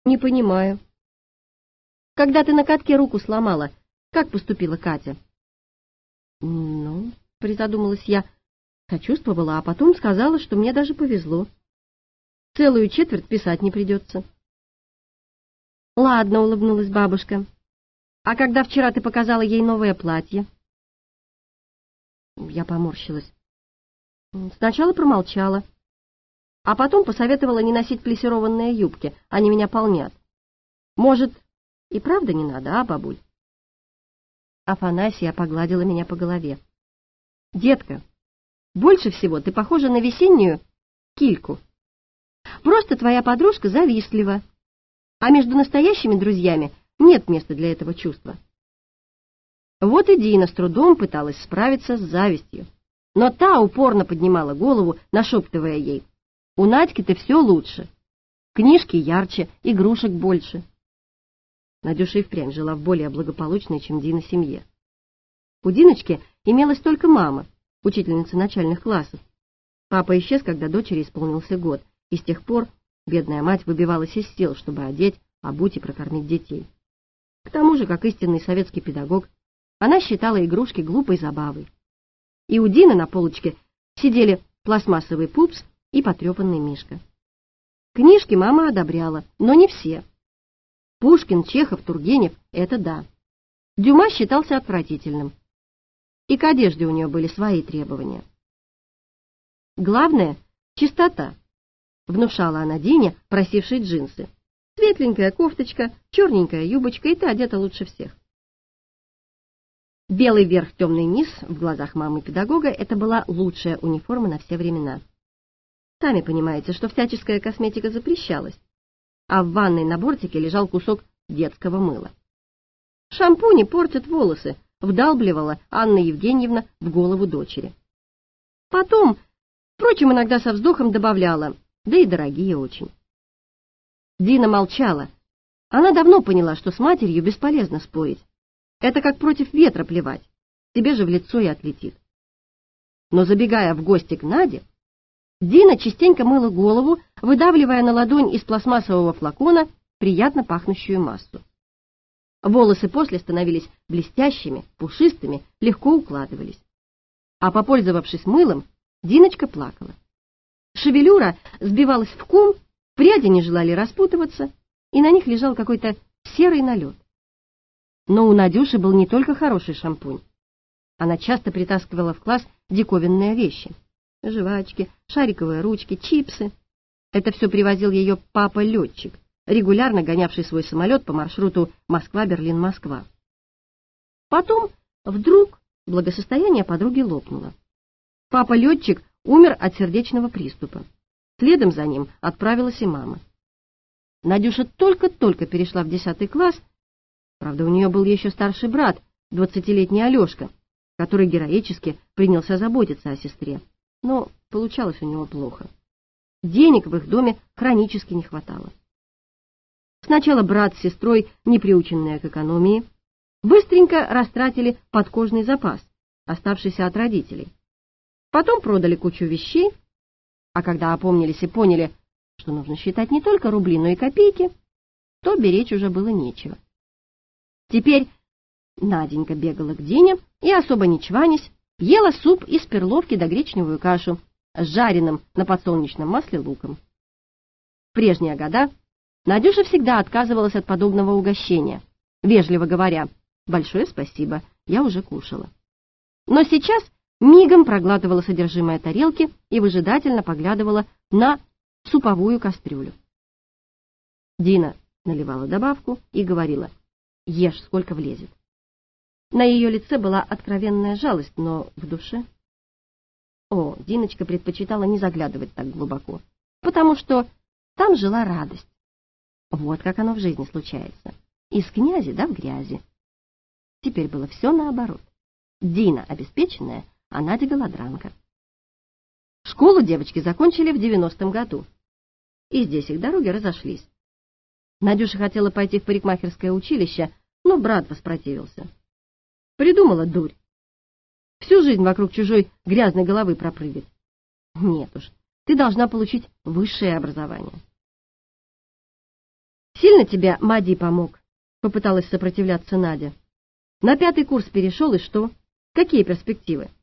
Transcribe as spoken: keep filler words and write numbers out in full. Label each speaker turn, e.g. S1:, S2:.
S1: Не понимаю. Когда ты на катке руку сломала, как поступила Катя? Ну, призадумалась я, сочувствовала, а потом сказала, что мне даже повезло. Целую четверть писать не придется. Ладно, улыбнулась бабушка. А когда вчера ты показала ей новое платье? Я поморщилась. Сначала промолчала, а потом посоветовала не носить плессированные юбки, они меня полнят. Может, и правда не надо, а, бабуль? Афанасия погладила меня по голове. Детка, больше всего ты похожа на весеннюю кильку. Просто твоя подружка завистлива, а между настоящими друзьями нет места для этого чувства. Вот и Дина с трудом пыталась справиться с завистью, но та упорно поднимала голову, нашептывая ей: «У Надьки-то все лучше, книжки ярче, игрушек больше». Надюша и впрямь жила в более благополучной, чем Дина, семье. У Диночки имелась только мама, учительница начальных классов. Папа исчез, когда дочери исполнился год, и с тех пор бедная мать выбивалась из сил, чтобы одеть, обуть и прокормить детей. К тому же, как истинный советский педагог, она считала игрушки глупой забавой. И у Дины на полочке сидели пластмассовый пупс и потрепанный мишка. Книжки мама одобряла, но не все. Пушкин, Чехов, Тургенев — это да. Дюма считался отвратительным. И к одежде у нее были свои требования. Главное — чистота, внушала она Дине, просившей джинсы. Светленькая кофточка, черненькая юбочка, и ты одета лучше всех. Белый верх, темный низ в глазах мамы-педагога — это была лучшая униформа на все времена. Сами понимаете, что всяческая косметика запрещалась, а в ванной на бортике лежал кусок детского мыла. «Шампуни портят волосы», — вдалбливала Анна Евгеньевна в голову дочери. Потом, впрочем, иногда со вздохом добавляла: «Да и дорогие очень». Дина молчала. Она давно поняла, что с матерью бесполезно спорить. Это как против ветра плевать, тебе же в лицо и отлетит. Но, забегая в гости к Наде, Дина частенько мыла голову, выдавливая на ладонь из пластмассового флакона приятно пахнущую массу. Волосы после становились блестящими, пушистыми, легко укладывались. А попользовавшись мылом, Диночка плакала. Шевелюра сбивалась в ком, пряди не желали распутываться, и на них лежал какой-то серый налет. Но у Надюши был не только хороший шампунь. Она часто притаскивала в класс диковинные вещи. Жвачки, шариковые ручки, чипсы. Это все привозил ее папа-летчик, регулярно гонявший свой самолет по маршруту Москва-Берлин-Москва. Потом вдруг благосостояние подруги лопнуло. Папа-летчик умер от сердечного приступа. Следом за ним отправилась и мама. Надюша только-только перешла в десятый класс. Правда, у нее был еще старший брат, двадцатилетний Алешка, который героически принялся заботиться о сестре. Но получалось у него плохо. Денег в их доме хронически не хватало. Сначала брат с сестрой, не приученные к экономии, быстренько растратили подкожный запас, оставшийся от родителей. Потом продали кучу вещей, а когда опомнились и поняли, что нужно считать не только рубли, но и копейки, то беречь уже было нечего. Теперь Наденька бегала к Дине и, особо не чванясь, ела суп из перловки да гречневую кашу с жареным на подсолнечном масле луком. В прежние года Надюша всегда отказывалась от подобного угощения, вежливо говоря: «Большое спасибо, я уже кушала». Но сейчас мигом проглатывала содержимое тарелки и выжидательно поглядывала на суповую кастрюлю. Дина наливала добавку и говорила: «Ешь, сколько влезет». На ее лице была откровенная жалость, но в душе... О, Диночка предпочитала не заглядывать так глубоко, потому что там жила радость. Вот как оно в жизни случается. Из князи да в грязи. Теперь было все наоборот. Дина обеспеченная, а Надя голодранка. Школу девочки закончили в девяностом году. И здесь их дороги разошлись. Надюша хотела пойти в парикмахерское училище, но брат воспротивился. Придумала дурь. Всю жизнь вокруг чужой грязной головы пропрыгать. Нет уж, ты должна получить высшее образование. Сильно тебе Мади помог? Попыталась сопротивляться Надя. На пятый курс перешел, и что? Какие перспективы?